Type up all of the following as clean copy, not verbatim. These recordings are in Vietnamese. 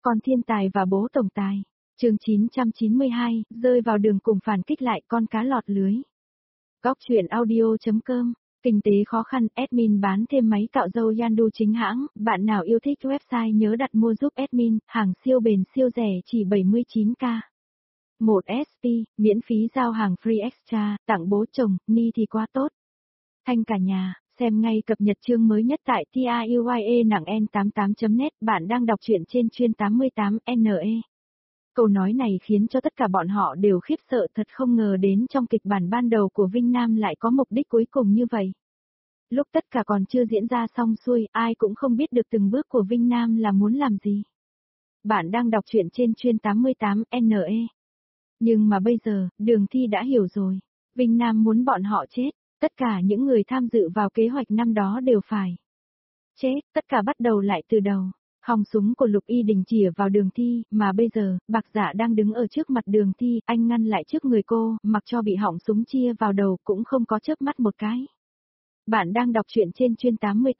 Con thiên tài và bố tổng tài. Chương 992, rơi vào đường cùng phản kích lại con cá lọt lưới. Góc truyện audio.com. Kinh tế khó khăn, admin bán thêm máy cạo râu Yandu chính hãng, bạn nào yêu thích website nhớ đặt mua giúp admin, hàng siêu bền siêu rẻ chỉ 79k. 1 SP, miễn phí giao hàng free extra, tặng bố chồng, ni thì quá tốt. Thanh cả nhà, xem ngay cập nhật chương mới nhất tại TIUYE nặng N88.net, bạn đang đọc truyện trên chuyên 88NE. Câu nói này khiến cho tất cả bọn họ đều khiếp sợ, thật không ngờ đến trong kịch bản ban đầu của Vinh Nam lại có mục đích cuối cùng như vậy. Lúc tất cả còn chưa diễn ra xong xuôi, ai cũng không biết được từng bước của Vinh Nam là muốn làm gì. Bạn đang đọc truyện trên chuyên 88NE. Nhưng mà bây giờ, Đường Thi đã hiểu rồi. Vinh Nam muốn bọn họ chết, tất cả những người tham dự vào kế hoạch năm đó đều phải chết, tất cả bắt đầu lại từ đầu. Hòng súng của Lục Y Đình chĩa vào Đường Thi, mà bây giờ, Bạc Dạ đang đứng ở trước mặt Đường Thi, anh ngăn lại trước người cô, mặc cho bị họng súng chia vào đầu cũng không có chớp mắt một cái. Bạn đang đọc truyện trên chuyên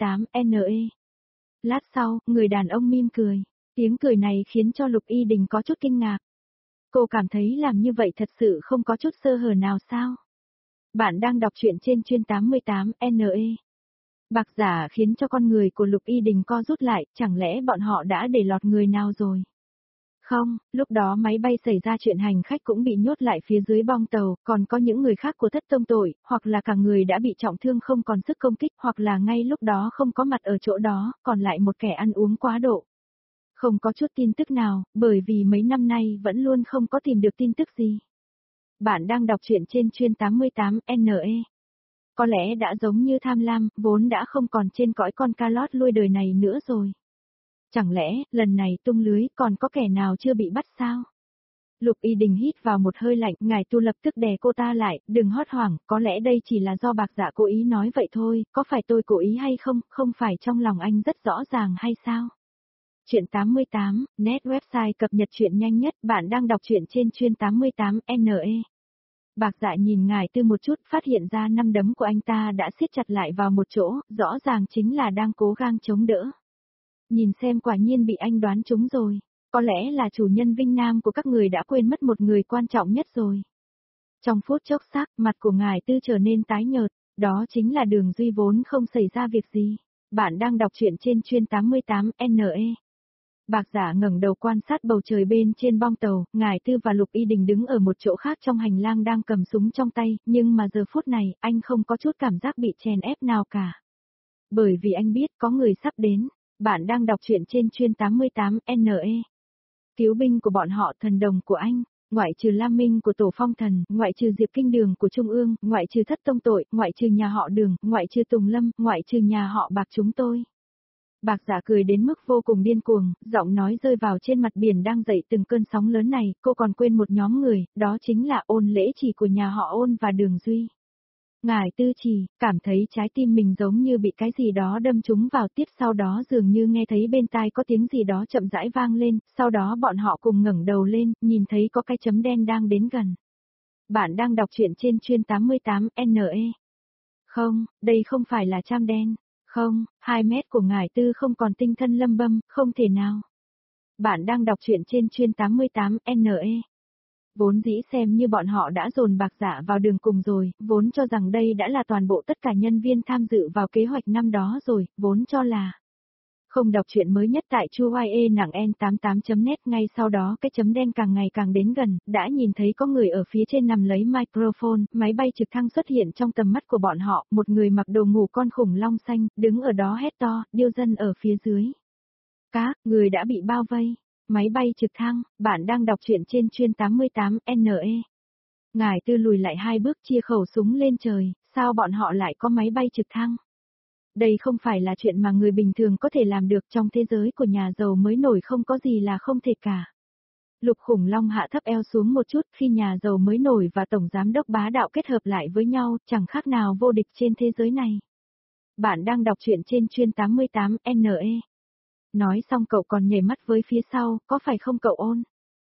88NE. Lát sau, người đàn ông mỉm cười. Tiếng cười này khiến cho Lục Y Đình có chút kinh ngạc. Cô cảm thấy làm như vậy thật sự không có chút sơ hở nào sao? Bạn đang đọc truyện trên chuyên 88NE. Bạc Giả khiến cho con người của Lục Y Đình co rút lại, chẳng lẽ bọn họ đã để lọt người nào rồi? Không, lúc đó máy bay xảy ra chuyện hành khách cũng bị nhốt lại phía dưới bong tàu, còn có những người khác của Thất Tông tội, hoặc là cả người đã bị trọng thương không còn sức công kích, hoặc là ngay lúc đó không có mặt ở chỗ đó, còn lại một kẻ ăn uống quá độ. Không có chút tin tức nào, bởi vì mấy năm nay vẫn luôn không có tìm được tin tức gì. Bạn đang đọc truyện trên chuyên 88NE. Có lẽ đã giống như Tham Lam, vốn đã không còn trên cõi con ca lót lui đời này nữa rồi. Chẳng lẽ, lần này tung lưới còn có kẻ nào chưa bị bắt sao? Lục Y Đình hít vào một hơi lạnh, Ngài Tu lập tức đè cô ta lại, đừng hốt hoảng, có lẽ đây chỉ là do Bạc Dạ cố ý nói vậy thôi, có phải tôi cố ý hay không, không phải trong lòng anh rất rõ ràng hay sao? Chuyện 88, net website cập nhật chuyện nhanh nhất, bạn đang đọc truyện trên chuyên 88NE. Bạc Dạ nhìn Ngài Tư một chút, phát hiện ra năm đấm của anh ta đã siết chặt lại vào một chỗ, rõ ràng chính là đang cố gắng chống đỡ. Nhìn xem quả nhiên bị anh đoán trúng rồi, có lẽ là chủ nhân Vinh Nam của các người đã quên mất một người quan trọng nhất rồi. Trong phút chốc sắc, mặt của Ngài Tư trở nên tái nhợt, đó chính là Đường Duy vốn không xảy ra việc gì. Bạn đang đọc truyện trên chuyên 88NE. Bạc Giả ngẩng đầu quan sát bầu trời bên trên bong tàu, Ngài Tư và Lục Y Đình đứng ở một chỗ khác trong hành lang đang cầm súng trong tay, nhưng mà giờ phút này, anh không có chút cảm giác bị chèn ép nào cả. Bởi vì anh biết có người sắp đến. Bạn đang đọc truyện trên chuyên 88NE. Cứu binh của bọn họ, thần đồng của anh, ngoại trừ Lam Minh của Tổ Phong Thần, ngoại trừ Diệp Kinh Đường của Trung ương, ngoại trừ Thất Tông tội, ngoại trừ nhà họ Đường, ngoại trừ Tùng Lâm, ngoại trừ nhà họ Bạc chúng tôi. Bạc Giả cười đến mức vô cùng điên cuồng, giọng nói rơi vào trên mặt biển đang dậy từng cơn sóng lớn này, cô còn quên một nhóm người, đó chính là Ôn Lễ Chỉ của nhà họ Ôn và Đường Duy. Ngài Tư Trì, cảm thấy trái tim mình giống như bị cái gì đó đâm trúng vào, tiếp sau đó dường như nghe thấy bên tai có tiếng gì đó chậm rãi vang lên, sau đó bọn họ cùng ngẩng đầu lên, nhìn thấy có cái chấm đen đang đến gần. Bạn đang đọc truyện trên chuyên 88NE. Không, đây không phải là cham đen. Không, 2 mét của Ngài Tư không còn tinh thần lâm bâm, không thể nào. Bạn đang đọc truyện trên chuyên 88NE. Vốn dĩ xem như bọn họ đã dồn Bạc Dạ vào đường cùng rồi, vốn cho rằng đây đã là toàn bộ tất cả nhân viên tham dự vào kế hoạch năm đó rồi, vốn cho là. Không đọc truyện mới nhất tại TrueYE nặng N88.net, ngay sau đó cái chấm đen càng ngày càng đến gần, đã nhìn thấy có người ở phía trên nằm lấy microphone, máy bay trực thăng xuất hiện trong tầm mắt của bọn họ, một người mặc đồ ngủ con khủng long xanh, đứng ở đó hét to, điêu dân ở phía dưới. Các người đã bị bao vây. Máy bay trực thăng, bạn đang đọc truyện trên chuyên 88NE. Ngài Tư lùi lại 2 bước chia khẩu súng lên trời, sao bọn họ lại có máy bay trực thăng? Đây không phải là chuyện mà người bình thường có thể làm được, trong thế giới của nhà giàu mới nổi không có gì là không thể cả. Lục Khủng Long hạ thấp eo xuống một chút, khi nhà giàu mới nổi và tổng giám đốc bá đạo kết hợp lại với nhau, chẳng khác nào vô địch trên thế giới này. Bạn đang đọc truyện trên chuyên 88NE. Nói xong cậu còn nhảy mắt với phía sau, có phải không cậu Ôn?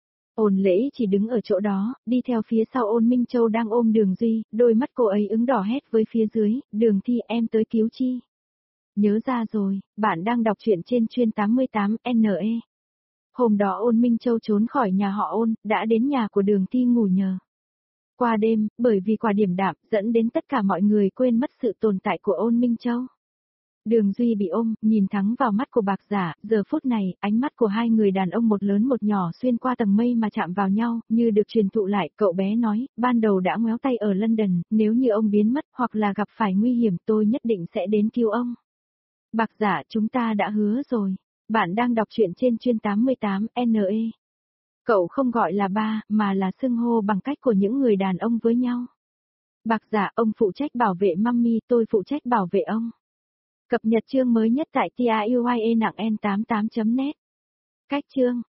Ôn Lễ chỉ đứng ở chỗ đó, đi theo phía sau Ôn Minh Châu đang ôm Đường Duy, đôi mắt cô ấy ứng đỏ hét với phía dưới, Đường Thi em tới cứu chi. Nhớ ra rồi, bạn đang đọc truyện trên chuyên 88NE. Hôm đó Ôn Minh Châu trốn khỏi nhà họ Ôn, đã đến nhà của Đường Thi ngủ nhờ. Qua đêm, bởi vì quả điểm đạm, dẫn đến tất cả mọi người quên mất sự tồn tại của Ôn Minh Châu. Đường Duy bị ôm, nhìn thẳng vào mắt của Bạc Giả, giờ phút này, ánh mắt của hai người đàn ông một lớn một nhỏ xuyên qua tầng mây mà chạm vào nhau, như được truyền thụ lại, cậu bé nói, ban đầu đã ngoéo tay ở London, nếu như ông biến mất hoặc là gặp phải nguy hiểm tôi nhất định sẽ đến cứu ông. Bạc Giả, chúng ta đã hứa rồi. Bạn đang đọc truyện trên chuyên 88 NE. Cậu không gọi là ba, mà là xưng hô bằng cách của những người đàn ông với nhau. Bạc Giả, ông phụ trách bảo vệ Mummy, tôi phụ trách bảo vệ ông. Cập nhật chương mới nhất tại TIUIE nặng N88.net. Cách chương